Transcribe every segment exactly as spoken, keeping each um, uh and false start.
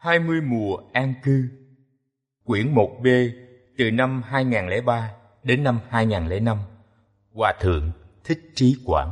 hai mươi mùa an cư. Quyển một B từ năm hai nghìn lẻ ba đến năm hai nghìn lẻ năm. Hòa thượng Thích Trí Quảng.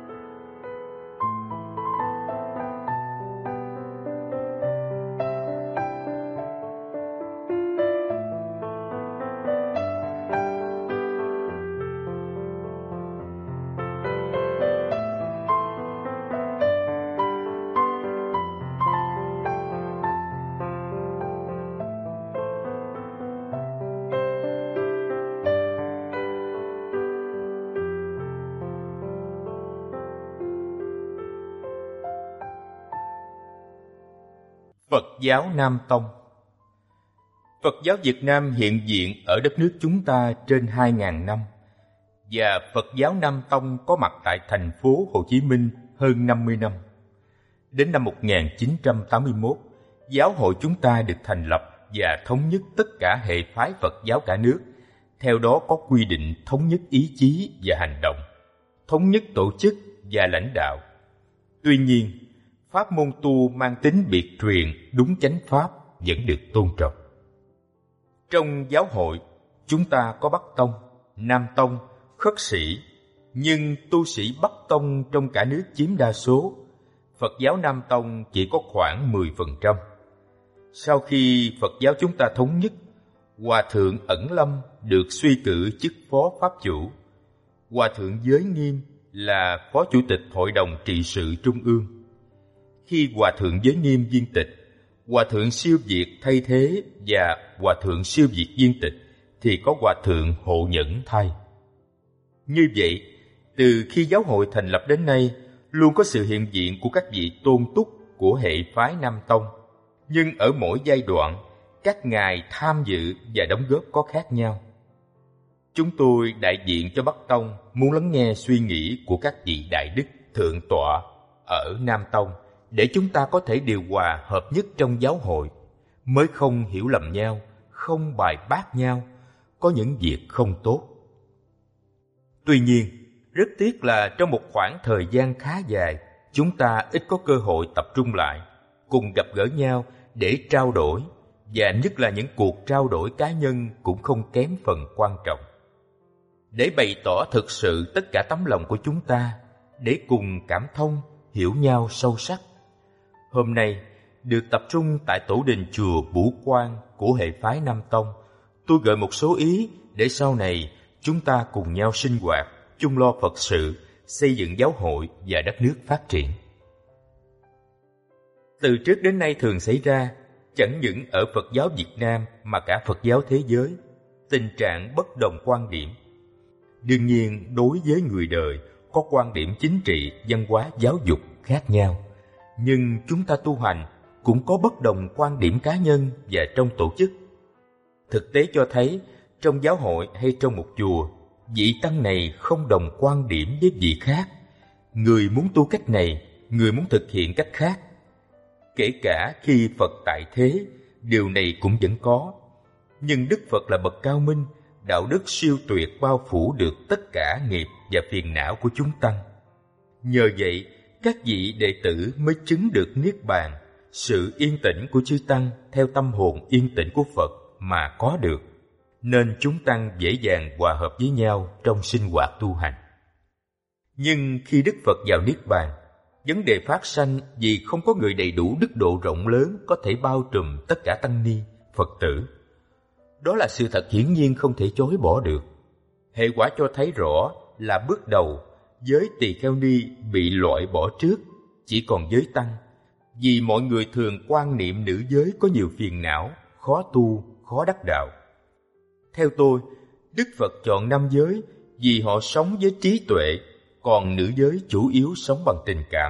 Phật giáo Nam Tông. Phật giáo Việt Nam hiện diện ở đất nước chúng ta trên hai nghìn năm, và Phật giáo Nam Tông có mặt tại thành phố Hồ Chí Minh hơn năm mươi năm. Đến năm một nghìn chín trăm tám mươi mốt, giáo hội chúng ta được thành lập và thống nhất tất cả hệ phái Phật giáo cả nước. Theo đó có quy định thống nhất ý chí và hành động, thống nhất tổ chức và lãnh đạo. Tuy nhiên, pháp môn tu mang tính biệt truyền đúng chánh pháp vẫn được tôn trọng. Trong giáo hội, chúng ta có Bắc Tông, Nam Tông, Khất sĩ, nhưng tu sĩ Bắc Tông trong cả nước chiếm đa số. Phật giáo Nam Tông chỉ có khoảng mười phần trăm. Sau khi Phật giáo chúng ta thống nhất, Hòa thượng Ẩn Lâm được suy cử chức phó pháp chủ. Hòa thượng Giới Nghiêm là phó chủ tịch Hội đồng trị sự Trung ương. Khi Hòa thượng Giới Nghiêm viên tịch, Hòa thượng Siêu Việt thay thế, và Hòa thượng Siêu Việt viên tịch thì có Hòa thượng Hộ Nhẫn thay. Như vậy, từ khi giáo hội thành lập đến nay, luôn có sự hiện diện của các vị tôn túc của hệ phái Nam Tông. Nhưng ở mỗi giai đoạn, các ngài tham dự và đóng góp có khác nhau. Chúng tôi đại diện cho Bắc Tông muốn lắng nghe suy nghĩ của các vị đại đức thượng tọa ở Nam Tông, để chúng ta có thể điều hòa hợp nhất trong giáo hội, mới không hiểu lầm nhau, không bài bác nhau, có những việc không tốt. Tuy nhiên, rất tiếc là trong một khoảng thời gian khá dài, chúng ta ít có cơ hội tập trung lại, cùng gặp gỡ nhau để trao đổi, và nhất là những cuộc trao đổi cá nhân cũng không kém phần quan trọng. Để bày tỏ thực sự tất cả tấm lòng của chúng ta, để cùng cảm thông, hiểu nhau sâu sắc. Hôm nay, được tập trung tại tổ đình chùa Bửu Quang của hệ phái Nam Tông, tôi gợi một số ý để sau này chúng ta cùng nhau sinh hoạt, chung lo Phật sự, xây dựng giáo hội và đất nước phát triển. Từ trước đến nay thường xảy ra, chẳng những ở Phật giáo Việt Nam mà cả Phật giáo thế giới, tình trạng bất đồng quan điểm. Đương nhiên, đối với người đời có quan điểm chính trị, văn hóa, giáo dục khác nhau. Nhưng chúng ta tu hành cũng có bất đồng quan điểm cá nhân và trong tổ chức. Thực tế cho thấy, trong giáo hội hay trong một chùa, vị tăng này không đồng quan điểm với vị khác. Người muốn tu cách này, người muốn thực hiện cách khác. Kể cả khi Phật tại thế, điều này cũng vẫn có. Nhưng Đức Phật là bậc cao minh, đạo đức siêu tuyệt bao phủ được tất cả nghiệp và phiền não của chúng tăng. Nhờ vậy, các vị đệ tử mới chứng được niết bàn, sự yên tĩnh của chư tăng theo tâm hồn yên tĩnh của Phật mà có được, nên chúng tăng dễ dàng hòa hợp với nhau trong sinh hoạt tu hành. Nhưng khi Đức Phật vào niết bàn, vấn đề phát sanh vì không có người đầy đủ đức độ rộng lớn có thể bao trùm tất cả tăng ni, Phật tử. Đó là sự thật hiển nhiên không thể chối bỏ được. Hệ quả cho thấy rõ là bước đầu, giới tỳ kheo ni bị loại bỏ trước, chỉ còn giới tăng, vì mọi người thường quan niệm nữ giới có nhiều phiền não, khó tu, khó đắc đạo. Theo tôi, Đức Phật chọn nam giới vì họ sống với trí tuệ, còn nữ giới chủ yếu sống bằng tình cảm.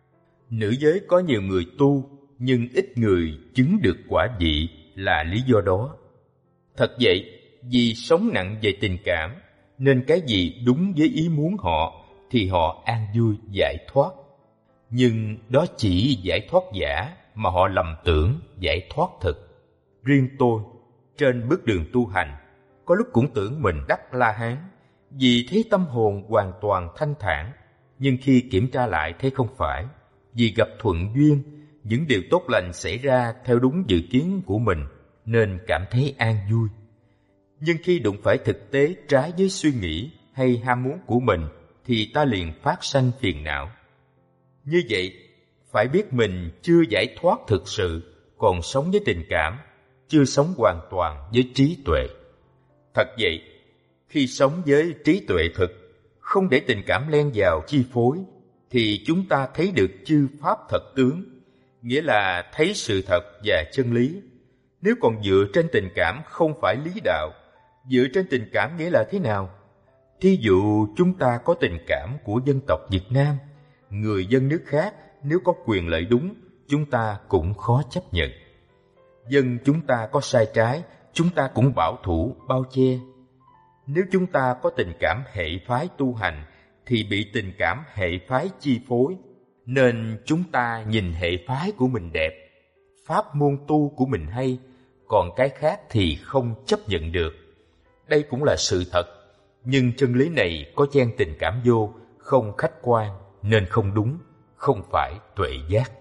Nữ giới có nhiều người tu, nhưng ít người chứng được quả vị là lý do đó. Thật vậy, vì sống nặng về tình cảm, nên cái gì đúng với ý muốn họ thì họ an vui giải thoát. Nhưng đó chỉ giải thoát giả mà họ lầm tưởng giải thoát thực. Riêng tôi, trên bước đường tu hành, có lúc cũng tưởng mình đắc La Hán, vì thấy tâm hồn hoàn toàn thanh thản. Nhưng khi kiểm tra lại thấy không phải, vì gặp thuận duyên, những điều tốt lành xảy ra theo đúng dự kiến của mình nên cảm thấy an vui. Nhưng khi đụng phải thực tế trái với suy nghĩ hay ham muốn của mình thì ta liền phát sanh phiền não. Như vậy, phải biết mình chưa giải thoát thực sự, còn sống với tình cảm, chưa sống hoàn toàn với trí tuệ. Thật vậy, khi sống với trí tuệ thực, không để tình cảm len vào chi phối, thì chúng ta thấy được chư pháp thật tướng, nghĩa là thấy sự thật và chân lý. Nếu còn dựa trên tình cảm không phải lý đạo, dựa trên tình cảm nghĩa là thế nào? Thí dụ chúng ta có tình cảm của dân tộc Việt Nam, người dân nước khác nếu có quyền lợi đúng, chúng ta cũng khó chấp nhận. Dân chúng ta có sai trái, chúng ta cũng bảo thủ, bao che. Nếu chúng ta có tình cảm hệ phái tu hành, thì bị tình cảm hệ phái chi phối, nên chúng ta nhìn hệ phái của mình đẹp, pháp môn tu của mình hay, còn cái khác thì không chấp nhận được. Đây cũng là sự thật, nhưng chân lý này có chen tình cảm vô, không khách quan, nên không đúng, không phải tuệ giác.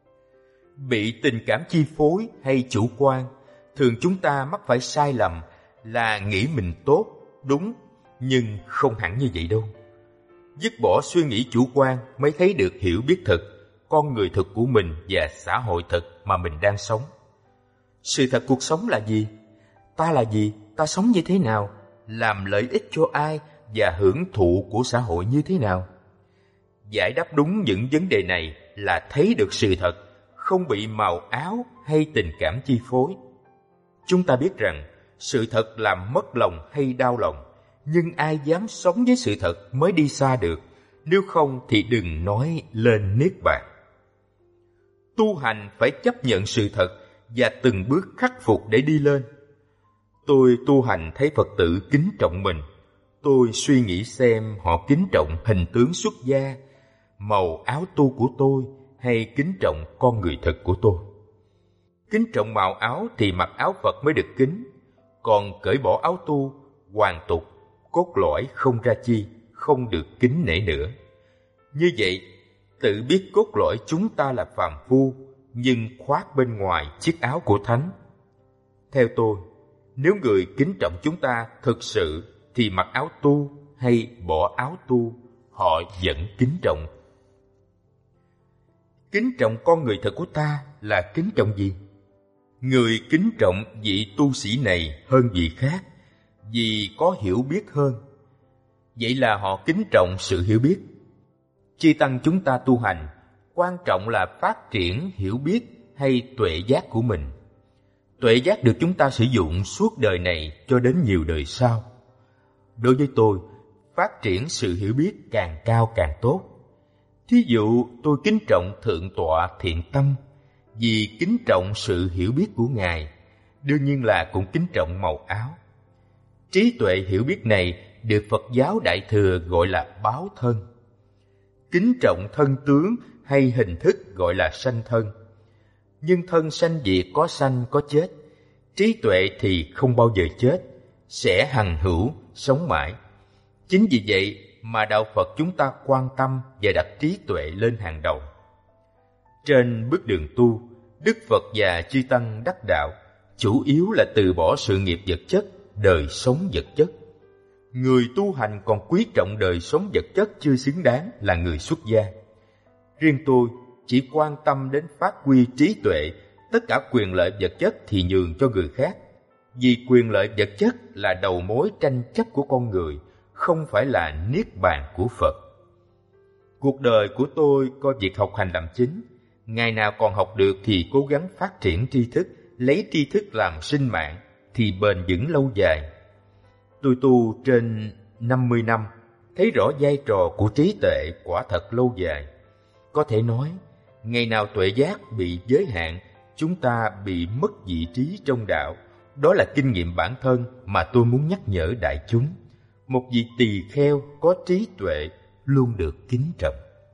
Bị tình cảm chi phối hay chủ quan, thường chúng ta mắc phải sai lầm là nghĩ mình tốt, đúng, nhưng không hẳn như vậy đâu. Dứt bỏ suy nghĩ chủ quan mới thấy được hiểu biết thực, con người thực của mình và xã hội thực mà mình đang sống. Sự thật cuộc sống là gì? Ta là gì? Ta sống như thế nào? Làm lợi ích cho ai và hưởng thụ của xã hội như thế nào? Giải đáp đúng những vấn đề này là thấy được sự thật, không bị màu áo hay tình cảm chi phối. Chúng ta biết rằng sự thật làm mất lòng hay đau lòng, nhưng ai dám sống với sự thật mới đi xa được, nếu không thì đừng nói lên niết bàn. Tu hành phải chấp nhận sự thật và từng bước khắc phục để đi lên. Tôi tu hành thấy Phật tử kính trọng mình, tôi suy nghĩ xem họ kính trọng hình tướng xuất gia, màu áo tu của tôi hay kính trọng con người thực của tôi. Kính trọng màu áo thì mặc áo Phật mới được kính, còn cởi bỏ áo tu, hoàn tục, cốt lõi không ra chi, không được kính nể nữa. Như vậy, tự biết cốt lõi chúng ta là phàm phu, nhưng khoác bên ngoài chiếc áo của Thánh. Theo tôi, nếu người kính trọng chúng ta thực sự thì mặc áo tu hay bỏ áo tu, họ vẫn kính trọng. Kính trọng con người thật của ta là kính trọng gì? Người kính trọng vị tu sĩ này hơn vị khác, vì có hiểu biết hơn. Vậy là họ kính trọng sự hiểu biết. Chư tăng chúng ta tu hành, quan trọng là phát triển hiểu biết hay tuệ giác của mình. Tuệ giác được chúng ta sử dụng suốt đời này cho đến nhiều đời sau. Đối với tôi, phát triển sự hiểu biết càng cao càng tốt. Thí dụ tôi kính trọng Thượng tọa Thiện Tâm, vì kính trọng sự hiểu biết của Ngài, đương nhiên là cũng kính trọng màu áo. Trí tuệ hiểu biết này được Phật giáo Đại Thừa gọi là báo thân. Kính trọng thân tướng hay hình thức gọi là sanh thân. Nhưng thân sanh diệt có sanh có chết, trí tuệ thì không bao giờ chết, sẽ hằng hữu, sống mãi. Chính vì vậy mà đạo Phật chúng ta quan tâm và đặt trí tuệ lên hàng đầu. Trên bước đường tu, Đức Phật và chư tăng đắc đạo chủ yếu là từ bỏ sự nghiệp vật chất, đời sống vật chất. Người tu hành còn quý trọng đời sống vật chất chưa xứng đáng là người xuất gia. Riêng tôi chỉ quan tâm đến phát huy trí tuệ, tất cả quyền lợi vật chất thì nhường cho người khác, vì quyền lợi vật chất là đầu mối tranh chấp của con người, không phải là niết bàn của Phật. Cuộc đời của tôi coi việc học hành làm chính, ngày nào còn học được thì cố gắng phát triển tri thức, lấy tri thức làm sinh mạng thì bền vững lâu dài. Tôi tu trên năm mươi năm, thấy rõ vai trò của trí tuệ quả thật lâu dài. Có thể nói, ngày nào tuệ giác bị giới hạn, chúng ta bị mất vị trí trong đạo. Đó là kinh nghiệm bản thân mà tôi muốn nhắc nhở đại chúng. Một vị tỳ kheo có trí tuệ luôn được kính trọng.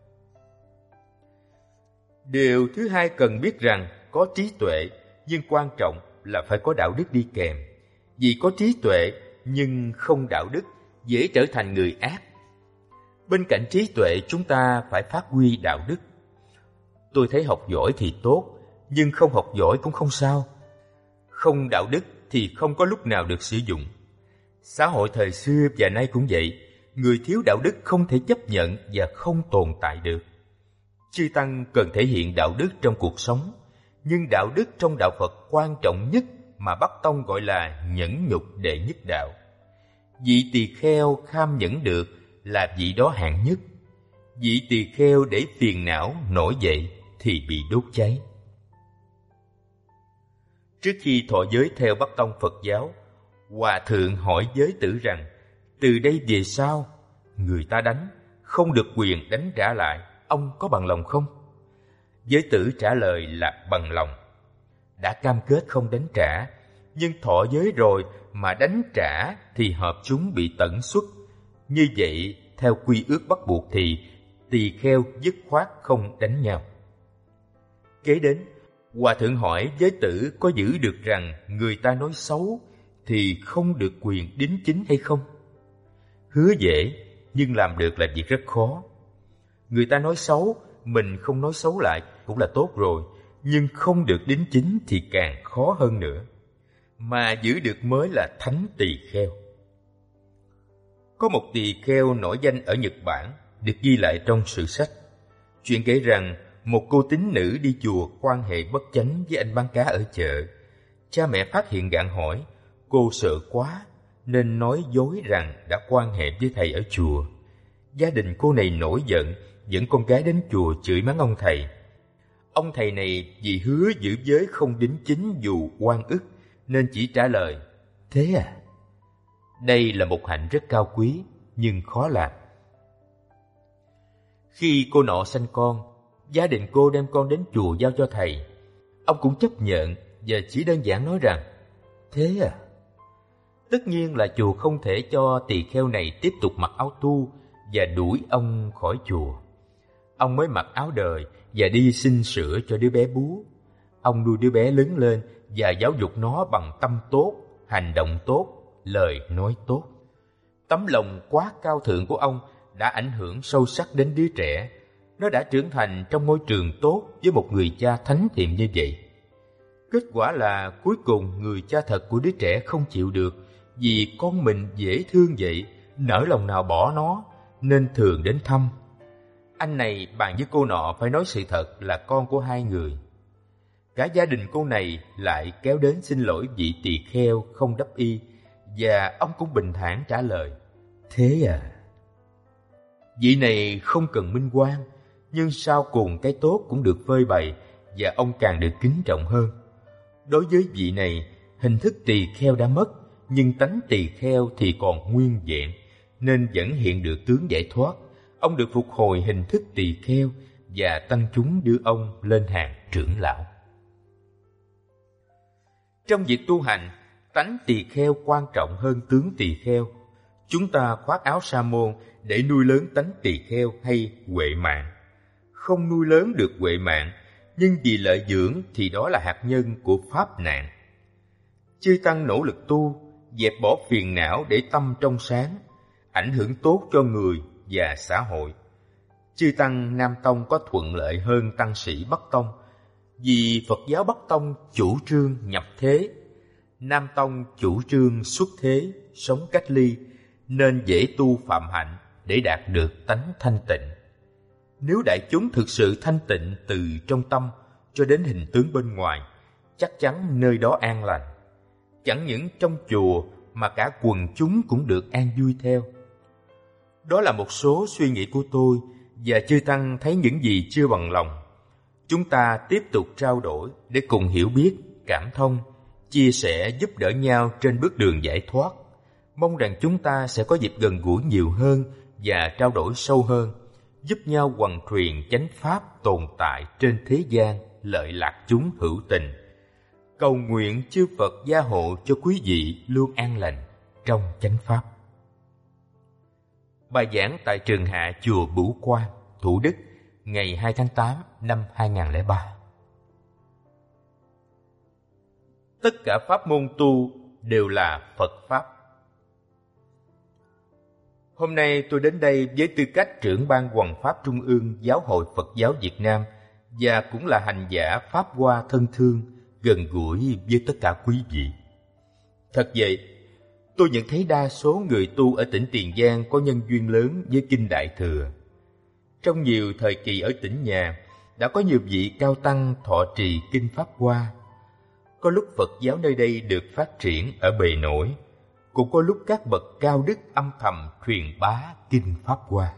Điều thứ hai cần biết rằng có trí tuệ, nhưng quan trọng là phải có đạo đức đi kèm. Vì có trí tuệ nhưng không đạo đức, dễ trở thành người ác. Bên cạnh trí tuệ chúng ta phải phát huy đạo đức. Tôi thấy học giỏi thì tốt, nhưng không học giỏi cũng không sao. Không đạo đức thì không có lúc nào được sử dụng. Xã hội thời xưa và nay cũng vậy, người thiếu đạo đức không thể chấp nhận và không tồn tại được. Chư Tăng cần thể hiện đạo đức trong cuộc sống, nhưng đạo đức trong đạo Phật quan trọng nhất mà Bắc Tông gọi là nhẫn nhục đệ nhất đạo. Vị tỳ kheo kham nhẫn được là vị đó hạng nhất. Vị tỳ kheo để phiền não nổi dậy thì bị đốt cháy. Trước khi thọ giới theo Bắc Tông Phật giáo, Hòa Thượng hỏi giới tử rằng, từ đây về sau, người ta đánh, không được quyền đánh trả lại, ông có bằng lòng không? Giới tử trả lời là bằng lòng. Đã cam kết không đánh trả, nhưng thọ giới rồi mà đánh trả thì hợp chúng bị tận xuất. Như vậy, theo quy ước bắt buộc thì tỳ kheo dứt khoát không đánh nhau. Kế đến, Hòa Thượng hỏi giới tử có giữ được rằng người ta nói xấu thì không được quyền đính chính hay không? Hứa dễ, nhưng làm được là việc rất khó. Người ta nói xấu, mình không nói xấu lại cũng là tốt rồi, nhưng không được đính chính thì càng khó hơn nữa. Mà giữ được mới là thánh tỳ kheo. Có một tỳ kheo nổi danh ở Nhật Bản, được ghi lại trong sử sách. Chuyện kể rằng một cô tín nữ đi chùa quan hệ bất chánh với anh bán cá ở chợ. Cha mẹ phát hiện gạn hỏi, cô sợ quá nên nói dối rằng đã quan hệ với thầy ở chùa. Gia đình cô này nổi giận, dẫn con gái đến chùa chửi mắng ông thầy. Ông thầy này vì hứa giữ giới không đính chính dù oan ức nên chỉ trả lời, thế à? Đây là một hạnh rất cao quý nhưng khó làm. Khi cô nọ sanh con, gia đình cô đem con đến chùa giao cho thầy. Ông cũng chấp nhận và chỉ đơn giản nói rằng, thế à? Tất nhiên là chùa không thể cho tỳ kheo này tiếp tục mặc áo tu và đuổi ông khỏi chùa. Ông mới mặc áo đời và đi xin sữa cho đứa bé bú. Ông nuôi đứa bé lớn lên và giáo dục nó bằng tâm tốt, hành động tốt, lời nói tốt. Tấm lòng quá cao thượng của ông đã ảnh hưởng sâu sắc đến đứa trẻ. Nó đã trưởng thành trong môi trường tốt với một người cha thánh thiện như vậy. Kết quả là cuối cùng người cha thật của đứa trẻ không chịu được, vì con mình dễ thương vậy, nỡ lòng nào bỏ nó, nên thường đến thăm. Anh này bàn với cô nọ phải nói sự thật là con của hai người. Cả gia đình cô này lại kéo đến xin lỗi vị tỳ kheo không đắp y, và ông cũng bình thản trả lời, thế à? Vị này không cần minh oan, nhưng sau cùng cái tốt cũng được phơi bày và ông càng được kính trọng hơn. Đối với vị này, hình thức tỳ kheo đã mất, nhưng tánh tỳ kheo thì còn nguyên vẹn, nên vẫn hiện được tướng giải thoát. Ông được phục hồi hình thức tỳ kheo và tăng chúng đưa ông lên hàng trưởng lão. Trong việc tu hành, tánh tỳ kheo quan trọng hơn tướng tỳ kheo. Chúng ta khoác áo sa môn để nuôi lớn tánh tỳ kheo hay huệ mạng. Không nuôi lớn được huệ mạng, nhưng vì lợi dưỡng thì đó là hạt nhân của pháp nạn. Chư Tăng nỗ lực tu, dẹp bỏ phiền não để tâm trong sáng, ảnh hưởng tốt cho người và xã hội. Chư Tăng Nam Tông có thuận lợi hơn Tăng sĩ Bắc Tông, vì Phật giáo Bắc Tông chủ trương nhập thế, Nam Tông chủ trương xuất thế, sống cách ly, nên dễ tu phạm hạnh để đạt được tánh thanh tịnh. Nếu đại chúng thực sự thanh tịnh từ trong tâm cho đến hình tướng bên ngoài, chắc chắn nơi đó an lành. Chẳng những trong chùa mà cả quần chúng cũng được an vui theo. Đó là một số suy nghĩ của tôi, và chư Tăng thấy những gì chưa bằng lòng. Chúng ta tiếp tục trao đổi để cùng hiểu biết, cảm thông, chia sẻ giúp đỡ nhau trên bước đường giải thoát. Mong rằng chúng ta sẽ có dịp gần gũi nhiều hơn và trao đổi sâu hơn, giúp nhau hoằng truyền chánh pháp tồn tại trên thế gian, lợi lạc chúng hữu tình. Cầu nguyện chư Phật gia hộ cho quý vị luôn an lành trong chánh pháp. Bài giảng tại Trường Hạ Chùa Bửu Quan, Thủ Đức, ngày hai tháng tám năm hai nghìn không trăm lẻ ba. Tất cả pháp môn tu đều là Phật Pháp. Hôm nay tôi đến đây với tư cách trưởng ban Hoằng Pháp Trung ương Giáo hội Phật giáo Việt Nam và cũng là hành giả Pháp Hoa thân thương, gần gũi với tất cả quý vị. Thật vậy, tôi nhận thấy đa số người tu ở tỉnh Tiền Giang có nhân duyên lớn với Kinh Đại Thừa. Trong nhiều thời kỳ ở tỉnh nhà, đã có nhiều vị cao tăng thọ trì Kinh Pháp Hoa. Có lúc Phật giáo nơi đây được phát triển ở bề nổi, cũng có lúc các bậc cao đức âm thầm truyền bá Kinh Pháp Hoa.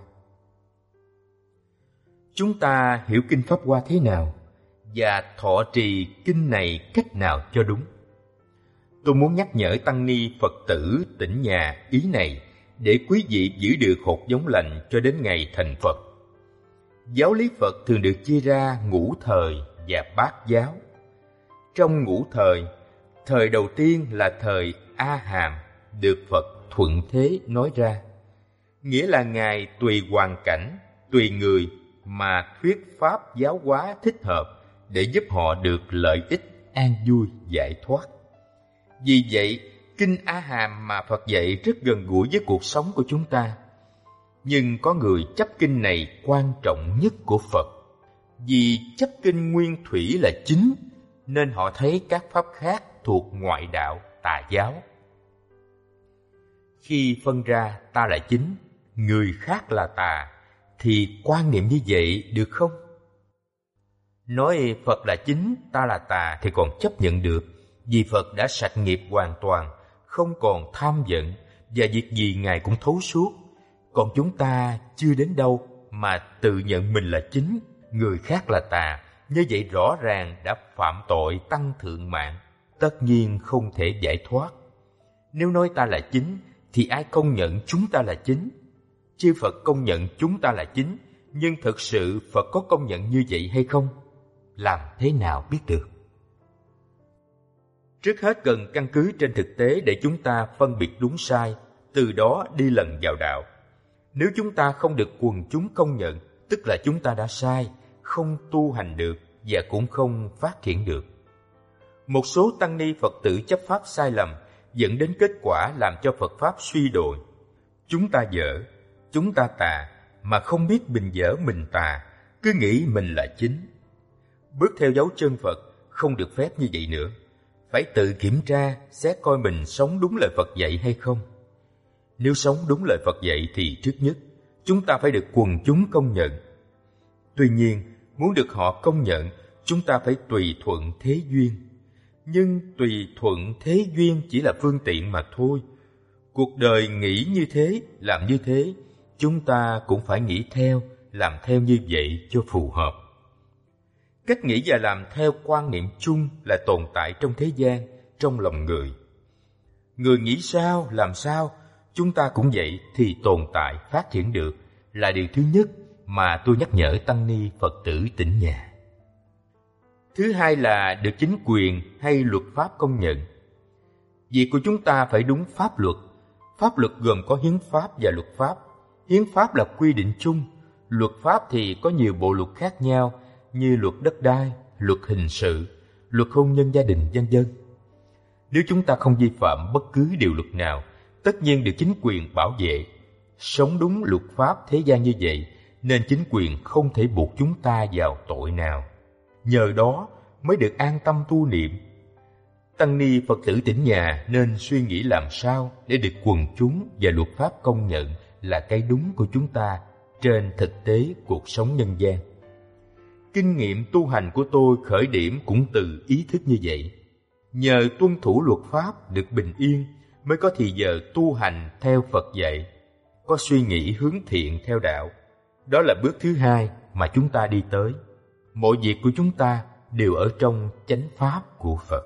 Chúng ta hiểu Kinh Pháp Hoa thế nào và thọ trì kinh này cách nào cho đúng? Tôi muốn nhắc nhở tăng ni Phật tử tỉnh nhà ý này để quý vị giữ được hột giống lành cho đến ngày thành Phật. Giáo lý Phật thường được chia ra ngũ thời và bát giáo. Trong ngũ thời, thời đầu tiên là thời A Hàm, được Phật thuận thế nói ra. Nghĩa là Ngài tùy hoàn cảnh, tùy người mà thuyết pháp giáo hóa thích hợp để giúp họ được lợi ích, an vui, giải thoát. Vì vậy, Kinh A Hàm mà Phật dạy rất gần gũi với cuộc sống của chúng ta. Nhưng có người chấp kinh này quan trọng nhất của Phật. Vì chấp kinh nguyên thủy là chính, nên họ thấy các pháp khác thuộc ngoại đạo, tà giáo. Khi phân ra ta là chính, người khác là tà, thì quan niệm như vậy được không? Nói Phật là chính, ta là tà thì còn chấp nhận được, vì Phật đã sạch nghiệp hoàn toàn, không còn tham giận, và việc gì Ngài cũng thấu suốt. Còn chúng ta chưa đến đâu mà tự nhận mình là chính, người khác là tà, như vậy rõ ràng đã phạm tội tăng thượng mạng, tất nhiên không thể giải thoát. Nếu nói ta là chính, thì ai công nhận chúng ta là chính? Chư Phật công nhận chúng ta là chính, nhưng thực sự Phật có công nhận như vậy hay không? Làm thế nào biết được? Trước hết cần căn cứ trên thực tế để chúng ta phân biệt đúng sai, từ đó đi lần vào đạo. Nếu chúng ta không được quần chúng công nhận, tức là chúng ta đã sai, không tu hành được và cũng không phát triển được. Một số tăng ni Phật tử chấp pháp sai lầm dẫn đến kết quả làm cho Phật pháp suy đồi. Chúng ta dở, chúng ta tà, mà không biết mình dở mình tà, cứ nghĩ mình là chính. Bước theo dấu chân Phật không được phép như vậy nữa. Phải tự kiểm tra, xét coi mình sống đúng lời Phật dạy hay không. Nếu sống đúng lời Phật dạy thì trước nhất, chúng ta phải được quần chúng công nhận. Tuy nhiên, muốn được họ công nhận, chúng ta phải tùy thuận thế duyên. Nhưng tùy thuận thế duyên chỉ là phương tiện mà thôi. Cuộc đời nghĩ như thế, làm như thế, chúng ta cũng phải nghĩ theo, làm theo như vậy cho phù hợp. Cách nghĩ và làm theo quan niệm chung là tồn tại trong thế gian, trong lòng người. Người nghĩ sao, làm sao, chúng ta cũng vậy thì tồn tại, phát triển được, là điều thứ nhất mà tôi nhắc nhở tăng ni Phật tử tỉnh nhà. Thứ hai là được chính quyền hay luật pháp công nhận. Việc của chúng ta phải đúng pháp luật. Pháp luật gồm có hiến pháp và luật pháp. Hiến pháp là quy định chung, luật pháp thì có nhiều bộ luật khác nhau như luật đất đai, luật hình sự, luật hôn nhân gia đình, vân vân. Nếu chúng ta không vi phạm bất cứ điều luật nào, tất nhiên được chính quyền bảo vệ. Sống đúng luật pháp thế gian như vậy, nên chính quyền không thể buộc chúng ta vào tội nào. Nhờ đó mới được an tâm tu niệm. Tăng ni Phật tử tỉnh nhà nên suy nghĩ làm sao để được quần chúng và luật pháp công nhận là cái đúng của chúng ta trên thực tế cuộc sống nhân gian. Kinh nghiệm tu hành của tôi khởi điểm cũng từ ý thức như vậy. Nhờ tuân thủ luật pháp được bình yên mới có thì giờ tu hành theo Phật dạy, có suy nghĩ hướng thiện theo đạo. Đó là bước thứ hai mà chúng ta đi tới. Mọi việc của chúng ta đều ở trong chánh pháp của Phật.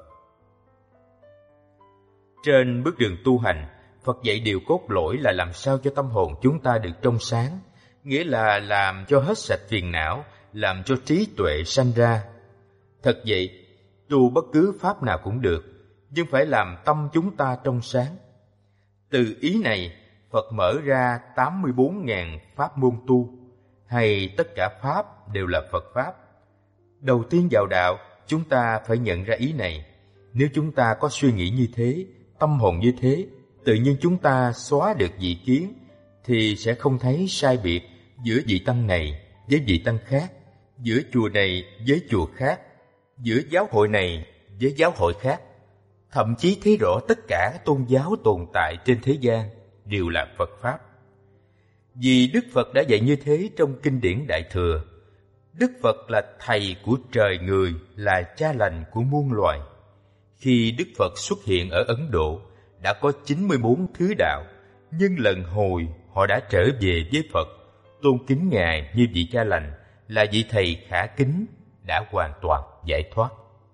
Trên bước đường tu hành, Phật dạy điều cốt lõi là làm sao cho tâm hồn chúng ta được trong sáng, nghĩa là làm cho hết sạch phiền não, làm cho trí tuệ sanh ra. Thật vậy, tu bất cứ pháp nào cũng được, nhưng phải làm tâm chúng ta trong sáng. Từ ý này, Phật mở ra tám mươi bốn nghìn pháp môn tu, hay tất cả pháp đều là Phật pháp. Đầu tiên vào đạo, chúng ta phải nhận ra ý này. Nếu chúng ta có suy nghĩ như thế, tâm hồn như thế, tự nhiên chúng ta xóa được dị kiến, thì sẽ không thấy sai biệt giữa vị tăng này với vị tăng khác, giữa chùa này với chùa khác, giữa giáo hội này với giáo hội khác, thậm chí thấy rõ tất cả các tôn giáo tồn tại trên thế gian đều là Phật Pháp. Vì Đức Phật đã dạy như thế trong kinh điển Đại Thừa. Đức Phật là thầy của trời người, là cha lành của muôn loài. Khi Đức Phật xuất hiện ở Ấn Độ, đã có chín mươi bốn thứ đạo, nhưng lần hồi họ đã trở về với Phật, tôn kính Ngài như vị cha lành, là vị thầy khả kính, đã hoàn toàn giải thoát.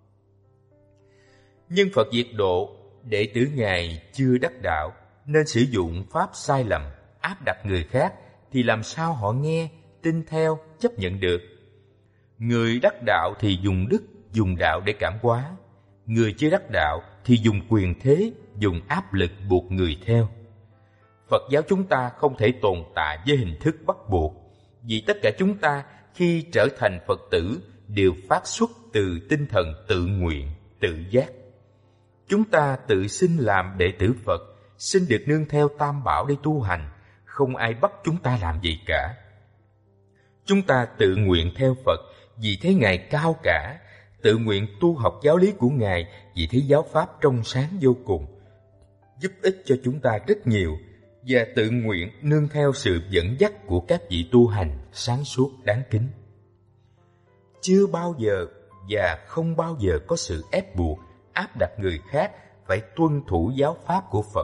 Nhưng Phật diệt độ, đệ tử Ngài chưa đắc đạo, nên sử dụng pháp sai lầm, áp đặt người khác, thì làm sao họ nghe, tin theo, chấp nhận được? Người đắc đạo thì dùng đức, dùng đạo để cảm hóa. Người chưa đắc đạo thì dùng quyền thế, dùng áp lực buộc người theo. Phật giáo chúng ta không thể tồn tại với hình thức bắt buộc, vì tất cả chúng ta khi trở thành Phật tử đều phát xuất từ tinh thần tự nguyện, tự giác. Chúng ta tự xin làm đệ tử Phật, xin được nương theo Tam Bảo để tu hành, không ai bắt chúng ta làm gì cả. Chúng ta tự nguyện theo Phật vì thấy Ngài cao cả, tự nguyện tu học giáo lý của Ngài vì thấy giáo pháp trong sáng vô cùng, giúp ích cho chúng ta rất nhiều, và tự nguyện nương theo sự dẫn dắt của các vị tu hành sáng suốt đáng kính. Chưa bao giờ và không bao giờ có sự ép buộc, áp đặt người khác phải tuân thủ giáo pháp của Phật.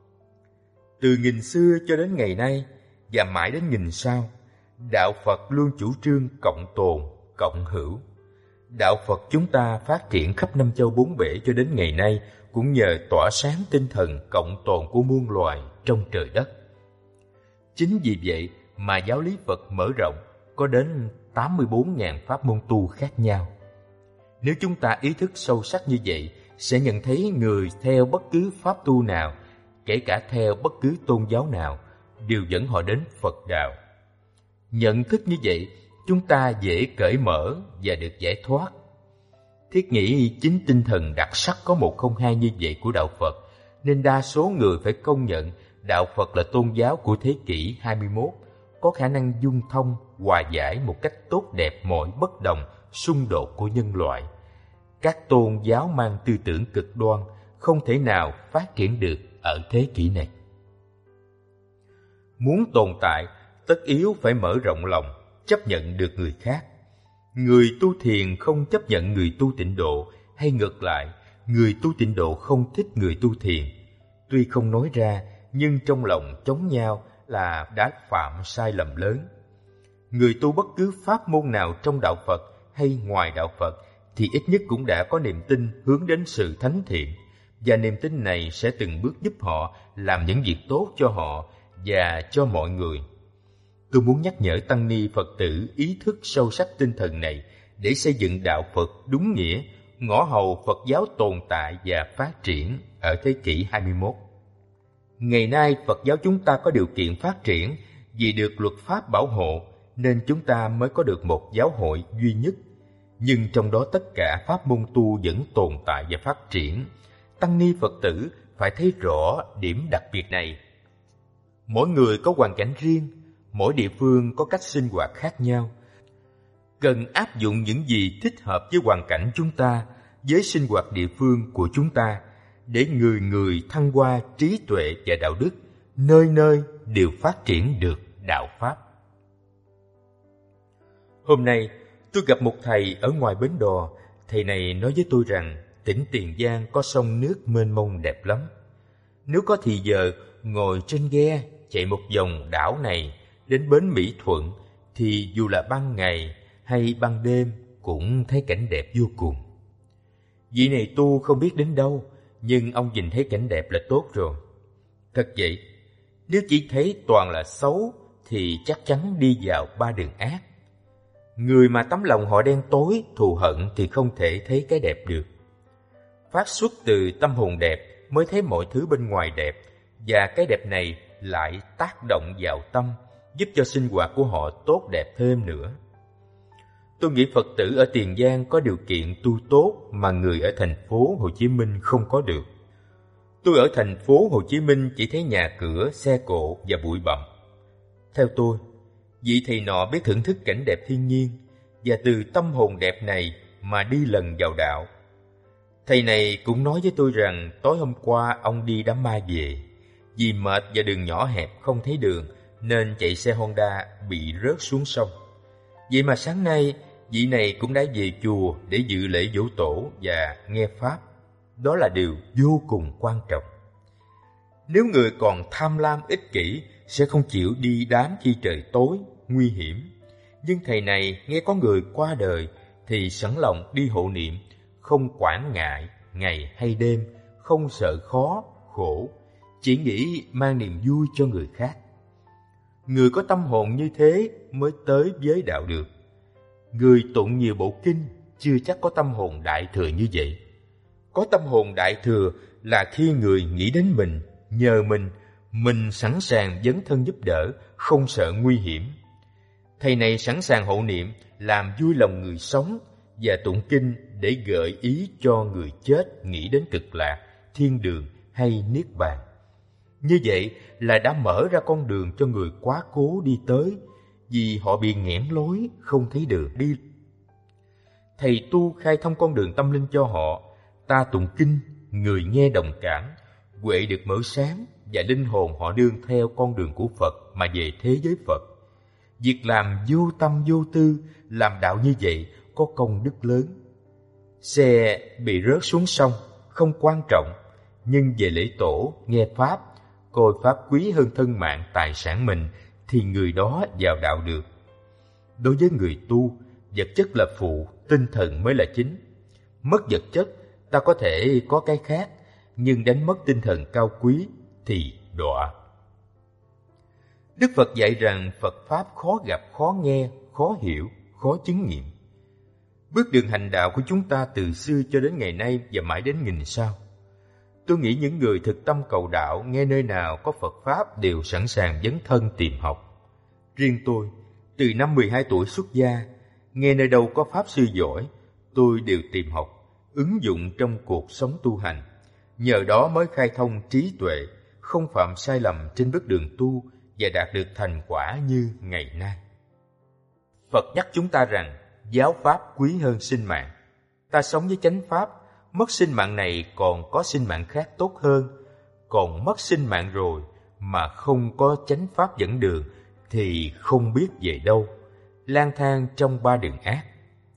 Từ nghìn xưa cho đến ngày nay và mãi đến nghìn sau, đạo Phật luôn chủ trương cộng tồn, cộng hữu. Đạo Phật chúng ta phát triển khắp năm châu bốn bể cho đến ngày nay cũng nhờ tỏa sáng tinh thần cộng tồn của muôn loài trong trời đất. Chính vì vậy mà giáo lý Phật mở rộng, có đến tám mươi bốn nghìn pháp môn tu khác nhau. Nếu chúng ta ý thức sâu sắc như vậy, sẽ nhận thấy người theo bất cứ pháp tu nào, kể cả theo bất cứ tôn giáo nào, đều dẫn họ đến Phật đạo. Nhận thức như vậy, chúng ta dễ cởi mở và được giải thoát. Thiết nghĩ chính tinh thần đặc sắc có một không hai như vậy của đạo Phật, nên đa số người phải công nhận đạo Phật là tôn giáo của thế kỷ hai mươi mốt, có khả năng dung thông, hòa giải một cách tốt đẹp mọi bất đồng, xung đột của nhân loại. Các tôn giáo mang tư tưởng cực đoan không thể nào phát triển được ở thế kỷ này. Muốn tồn tại, tất yếu phải mở rộng lòng, chấp nhận được người khác. Người tu thiền không chấp nhận người tu tịnh độ, hay ngược lại, người tu tịnh độ không thích người tu thiền. Tuy không nói ra, nhưng trong lòng chống nhau là đã phạm sai lầm lớn. Người tu bất cứ pháp môn nào trong đạo Phật hay ngoài đạo Phật thì ít nhất cũng đã có niềm tin hướng đến sự thánh thiện, và niềm tin này sẽ từng bước giúp họ làm những việc tốt cho họ và cho mọi người. Tôi muốn nhắc nhở tăng ni Phật tử ý thức sâu sắc tinh thần này để xây dựng đạo Phật đúng nghĩa, ngõ hầu Phật giáo tồn tại và phát triển ở thế kỷ hai mươi mốt. Ngày nay Phật giáo chúng ta có điều kiện phát triển vì được luật pháp bảo hộ, nên chúng ta mới có được một giáo hội duy nhất. Nhưng trong đó tất cả pháp môn tu vẫn tồn tại và phát triển. Tăng ni Phật tử phải thấy rõ điểm đặc biệt này. Mỗi người có hoàn cảnh riêng, mỗi địa phương có cách sinh hoạt khác nhau. Cần áp dụng những gì thích hợp với hoàn cảnh chúng ta, với sinh hoạt địa phương của chúng ta, để người người thăng hoa trí tuệ và đạo đức, nơi nơi đều phát triển được đạo Pháp. Hôm nay, tôi gặp một thầy ở ngoài bến đò. Thầy này nói với tôi rằng tỉnh Tiền Giang có sông nước mênh mông đẹp lắm. Nếu có thì giờ ngồi trên ghe chạy một vòng đảo này đến bến Mỹ Thuận thì dù là ban ngày hay ban đêm cũng thấy cảnh đẹp vô cùng. Vị này tu không biết đến đâu, nhưng ông nhìn thấy cảnh đẹp là tốt rồi. Thật vậy, nếu chỉ thấy toàn là xấu thì chắc chắn đi vào ba đường ác. Người mà tấm lòng họ đen tối, thù hận thì không thể thấy cái đẹp được. Phát xuất từ tâm hồn đẹp mới thấy mọi thứ bên ngoài đẹp, và cái đẹp này lại tác động vào tâm, giúp cho sinh hoạt của họ tốt đẹp thêm nữa. Tôi nghĩ Phật tử ở Tiền Giang có điều kiện tu tốt mà người ở thành phố Hồ Chí Minh không có được. Tôi ở thành phố Hồ Chí Minh chỉ thấy nhà cửa, xe cộ và bụi bặm. Theo tôi, vị thầy nọ biết thưởng thức cảnh đẹp thiên nhiên, và từ tâm hồn đẹp này mà đi lần vào đạo. Thầy này cũng nói với tôi rằng tối hôm qua ông đi đám ma về. Vì mệt và đường nhỏ hẹp không thấy đường nên chạy xe Honda bị rớt xuống sông. Vậy mà sáng nay vị này cũng đã về chùa để dự lễ giỗ tổ và nghe pháp. Đó là điều vô cùng quan trọng. Nếu người còn tham lam ích kỷ sẽ không chịu đi đám khi trời tối, nguy hiểm. Nhưng thầy này nghe có người qua đời thì sẵn lòng đi hộ niệm, không quản ngại ngày hay đêm, không sợ khó, khổ, chỉ nghĩ mang niềm vui cho người khác. Người có tâm hồn như thế mới tới với đạo được. Người tụng nhiều bộ kinh chưa chắc có tâm hồn đại thừa như vậy. Có tâm hồn đại thừa là khi người nghĩ đến mình, nhờ mình, mình sẵn sàng dấn thân giúp đỡ, không sợ nguy hiểm. Thầy này sẵn sàng hộ niệm, làm vui lòng người sống và tụng kinh để gợi ý cho người chết nghĩ đến cực lạc, thiên đường hay niết bàn. Như vậy là đã mở ra con đường cho người quá cố đi tới, vì họ bị nghẽn lối, không thấy đường đi. Thầy tu khai thông con đường tâm linh cho họ, ta tụng kinh, người nghe đồng cảm, huệ được mở sáng và linh hồn họ đương theo con đường của Phật mà về thế giới Phật. Việc làm vô tâm vô tư, làm đạo như vậy có công đức lớn. Xe bị rớt xuống sông không quan trọng, nhưng về lễ tổ, nghe pháp, coi pháp quý hơn thân mạng tài sản mình thì người đó vào đạo được. Đối với người tu, vật chất là phụ, tinh thần mới là chính. Mất vật chất, ta có thể có cái khác, nhưng đánh mất tinh thần cao quý thì đọa. Đức Phật dạy rằng Phật Pháp khó gặp, khó nghe, khó hiểu, khó chứng nghiệm. Bước đường hành đạo của chúng ta từ xưa cho đến ngày nay và mãi đến nghìn sau. Tôi nghĩ những người thực tâm cầu đạo nghe nơi nào có Phật Pháp đều sẵn sàng dấn thân tìm học. Riêng tôi, từ năm mười hai tuổi xuất gia, nghe nơi đâu có Pháp sư giỏi, tôi đều tìm học, ứng dụng trong cuộc sống tu hành. Nhờ đó mới khai thông trí tuệ, không phạm sai lầm trên bước đường tu và đạt được thành quả như ngày nay. Phật nhắc chúng ta rằng giáo pháp quý hơn sinh mạng. Ta sống với chánh pháp, mất sinh mạng này còn có sinh mạng khác tốt hơn. Còn mất sinh mạng rồi mà không có chánh pháp dẫn đường thì không biết về đâu, lang thang trong ba đường ác.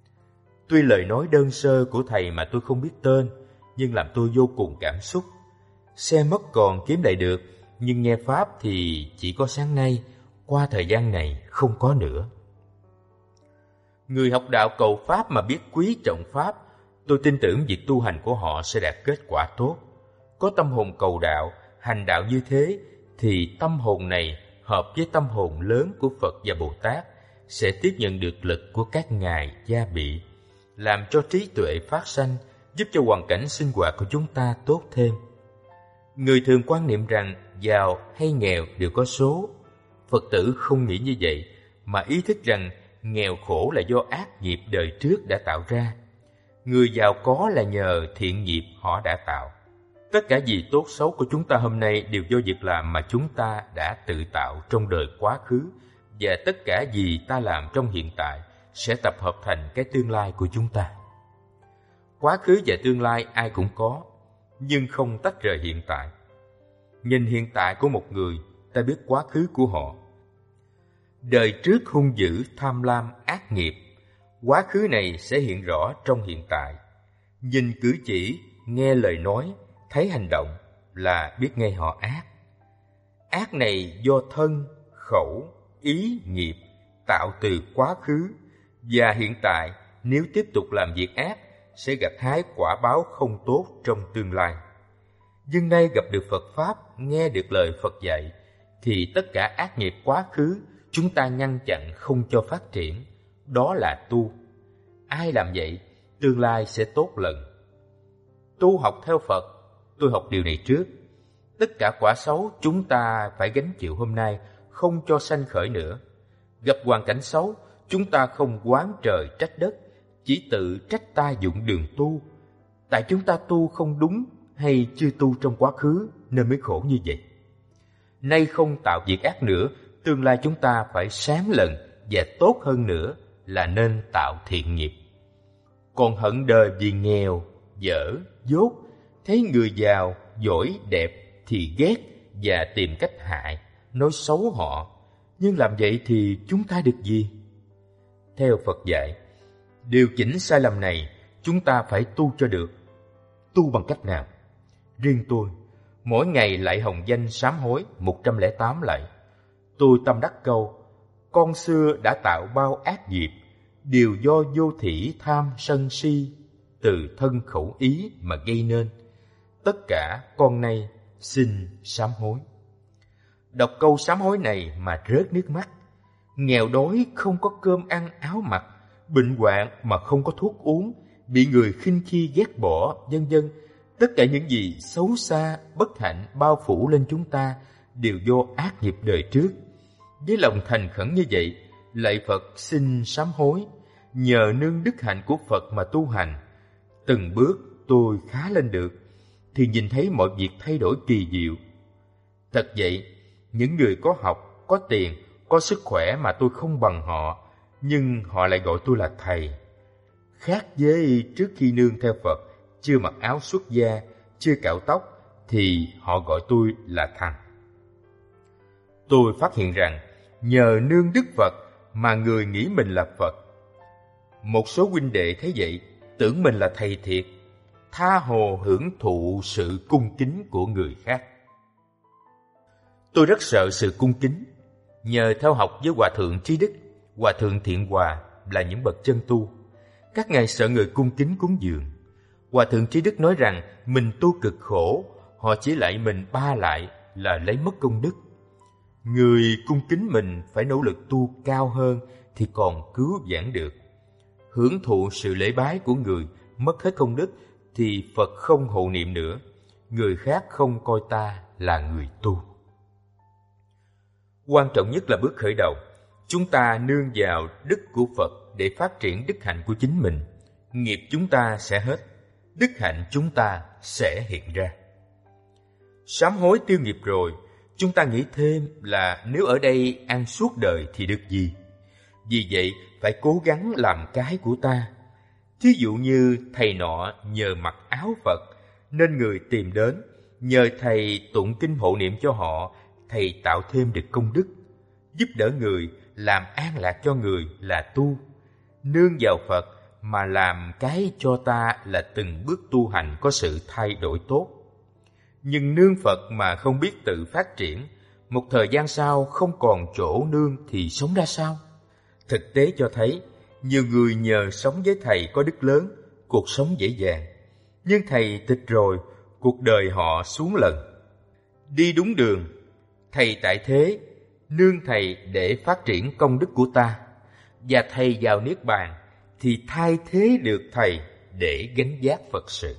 Tuy lời nói đơn sơ của thầy mà tôi không biết tên, nhưng làm tôi vô cùng cảm xúc. Xe mất còn kiếm lại được, nhưng nghe pháp thì chỉ có sáng nay, qua thời gian này không có nữa. Người học đạo cầu pháp mà biết quý trọng pháp, tôi tin tưởng việc tu hành của họ sẽ đạt kết quả tốt. Có tâm hồn cầu đạo, hành đạo như thế, thì tâm hồn này hợp với tâm hồn lớn của Phật và Bồ Tát, sẽ tiếp nhận được lực của các ngài gia bị, làm cho trí tuệ phát sanh, giúp cho hoàn cảnh sinh hoạt của chúng ta tốt thêm. Người thường quan niệm rằng giàu hay nghèo đều có số. Phật tử không nghĩ như vậy, mà ý thức rằng nghèo khổ là do ác nghiệp đời trước đã tạo ra. Người giàu có là nhờ thiện nghiệp họ đã tạo. Tất cả gì tốt xấu của chúng ta hôm nay đều do việc làm mà chúng ta đã tự tạo trong đời quá khứ, và tất cả gì ta làm trong hiện tại sẽ tập hợp thành cái tương lai của chúng ta. Quá khứ và tương lai ai cũng có, nhưng không tách rời hiện tại. Nhìn hiện tại của một người, ta biết quá khứ của họ. Đời trước hung dữ, tham lam, ác nghiệp, quá khứ này sẽ hiện rõ trong hiện tại. Nhìn cử chỉ, nghe lời nói, thấy hành động là biết ngay họ ác. Ác này do thân, khẩu, ý, nghiệp tạo từ quá khứ, và hiện tại nếu tiếp tục làm việc ác sẽ gặt hái quả báo không tốt trong tương lai. Nhưng nay gặp được Phật Pháp, nghe được lời Phật dạy, thì tất cả ác nghiệp quá khứ chúng ta ngăn chặn không cho phát triển. Đó là tu. Ai làm vậy, tương lai sẽ tốt lần. Tu học theo Phật, tôi học điều này trước. Tất cả quả xấu chúng ta phải gánh chịu hôm nay, không cho sanh khởi nữa. Gặp hoàn cảnh xấu, chúng ta không oán trời trách đất, chỉ tự trách ta dụng đường tu. Tại chúng ta tu không đúng hay chưa tu trong quá khứ nên mới khổ như vậy. Nay không tạo việc ác nữa, tương lai chúng ta phải sáng lần và tốt hơn nữa, là nên tạo thiện nghiệp. Còn hận đời vì nghèo, dở, dốt, thấy người giàu, giỏi, đẹp thì ghét và tìm cách hại, nói xấu họ. Nhưng làm vậy thì chúng ta được gì? Theo Phật dạy, điều chỉnh sai lầm này chúng ta phải tu cho được. Tu bằng cách nào? Riêng tôi, mỗi ngày lạy hồng danh sám hối một trăm lẻ tám lạy. Tôi tâm đắc câu: con xưa đã tạo bao ác nghiệp, đều do vô thỉ tham sân si, từ thân khẩu ý mà gây nên. Tất cả con nay xin sám hối. Đọc câu sám hối này mà rớt nước mắt. Nghèo đói không có cơm ăn áo mặc, bệnh hoạn mà không có thuốc uống, bị người khinh khi ghét bỏ, vân vân. Tất cả những gì xấu xa, bất hạnh bao phủ lên chúng ta đều do ác nghiệp đời trước. Với lòng thành khẩn như vậy, lạy Phật xin sám hối, nhờ nương đức hạnh của Phật mà tu hành. Từng bước tôi khá lên được, thì nhìn thấy mọi việc thay đổi kỳ diệu. Thật vậy, những người có học, có tiền, có sức khỏe mà tôi không bằng họ, nhưng họ lại gọi tôi là thầy. Khác với trước khi nương theo Phật, chưa mặc áo xuất gia, chưa cạo tóc, thì họ gọi tôi là thằng. Tôi phát hiện rằng, nhờ nương Đức Phật mà người nghĩ mình là Phật. Một số huynh đệ thấy vậy, tưởng mình là thầy thiệt, tha hồ hưởng thụ sự cung kính của người khác. Tôi rất sợ sự cung kính. Nhờ theo học với Hòa Thượng Trí Đức, Hòa Thượng Thiện Hòa là những bậc chân tu, các ngài sợ người cung kính cúng dường. Hòa Thượng Trí Đức nói rằng mình tu cực khổ, họ chỉ lạy mình ba lại là lấy mất công đức. Người cung kính mình phải nỗ lực tu cao hơn thì còn cứu vãn được. Hưởng thụ sự lễ bái của người, mất hết công đức thì Phật không hộ niệm nữa. Người khác không coi ta là người tu. Quan trọng nhất là bước khởi đầu. Chúng ta nương vào đức của Phật để phát triển đức hạnh của chính mình. Nghiệp chúng ta sẽ hết, đức hạnh chúng ta sẽ hiện ra. Sám hối tiêu nghiệp rồi, chúng ta nghĩ thêm là nếu ở đây ăn suốt đời thì được gì? Vì vậy, phải cố gắng làm cái của ta. Thí dụ như thầy nọ nhờ mặc áo Phật, nên người tìm đến, nhờ thầy tụng kinh hộ niệm cho họ, thầy tạo thêm được công đức. Giúp đỡ người, làm an lạc cho người là tu. Nương vào Phật mà làm cái cho ta là từng bước tu hành có sự thay đổi tốt. Nhưng nương Phật mà không biết tự phát triển, một thời gian sau không còn chỗ nương thì sống ra sao? Thực tế cho thấy, nhiều người nhờ sống với thầy có đức lớn, cuộc sống dễ dàng. Nhưng thầy tịch rồi, cuộc đời họ xuống lần. Đi đúng đường, thầy tại thế, nương thầy để phát triển công đức của ta. Và thầy vào Niết Bàn thì thay thế được thầy để gánh vác Phật sự.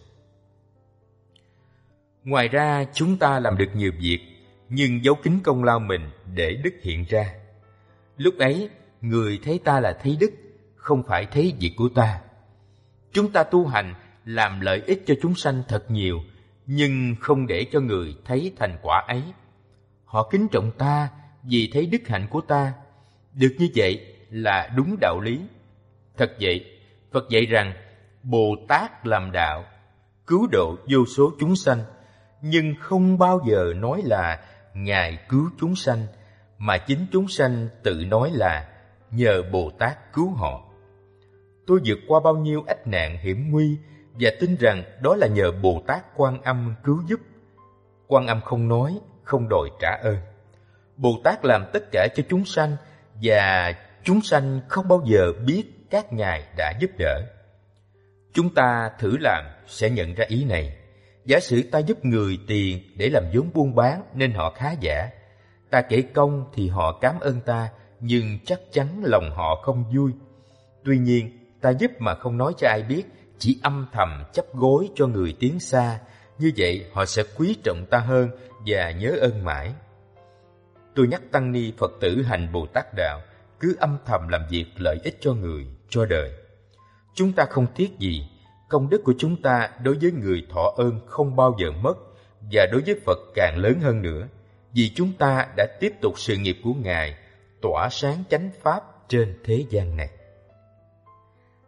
Ngoài ra, chúng ta làm được nhiều việc, nhưng giấu kín công lao mình để đức hiện ra. Lúc ấy, người thấy ta là thấy đức, không phải thấy việc của ta. Chúng ta tu hành, làm lợi ích cho chúng sanh thật nhiều, nhưng không để cho người thấy thành quả ấy. Họ kính trọng ta vì thấy đức hạnh của ta. Được như vậy là đúng đạo lý. Thật vậy, Phật dạy rằng Bồ Tát làm đạo, cứu độ vô số chúng sanh, nhưng không bao giờ nói là Ngài cứu chúng sanh, mà chính chúng sanh tự nói là nhờ Bồ Tát cứu họ. Tôi vượt qua bao nhiêu ách nạn hiểm nguy và tin rằng đó là nhờ Bồ Tát Quan Âm cứu giúp. Quan Âm không nói, không đòi trả ơn. Bồ Tát làm tất cả cho chúng sanh và chúng sanh không bao giờ biết các ngài đã giúp đỡ. Chúng ta thử làm sẽ nhận ra ý này. Giả sử ta giúp người tiền để làm vốn buôn bán nên họ khá giả. Ta kể công thì họ cảm ơn ta, nhưng chắc chắn lòng họ không vui. Tuy nhiên, ta giúp mà không nói cho ai biết, chỉ âm thầm chắp gối cho người tiến xa. Như vậy họ sẽ quý trọng ta hơn và nhớ ơn mãi. Tôi nhắc tăng ni Phật tử hành Bồ Tát đạo, cứ âm thầm làm việc lợi ích cho người, cho đời. Chúng ta không tiếc gì, công đức của chúng ta đối với người thọ ơn không bao giờ mất, và đối với Phật càng lớn hơn nữa, vì chúng ta đã tiếp tục sự nghiệp của Ngài, tỏa sáng chánh pháp trên thế gian này.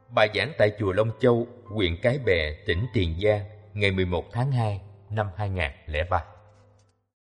Bài giảng tại chùa Long Châu, huyện Cái Bè, tỉnh Tiền Giang, ngày mười một tháng hai năm hai nghìn không trăm lẻ ba.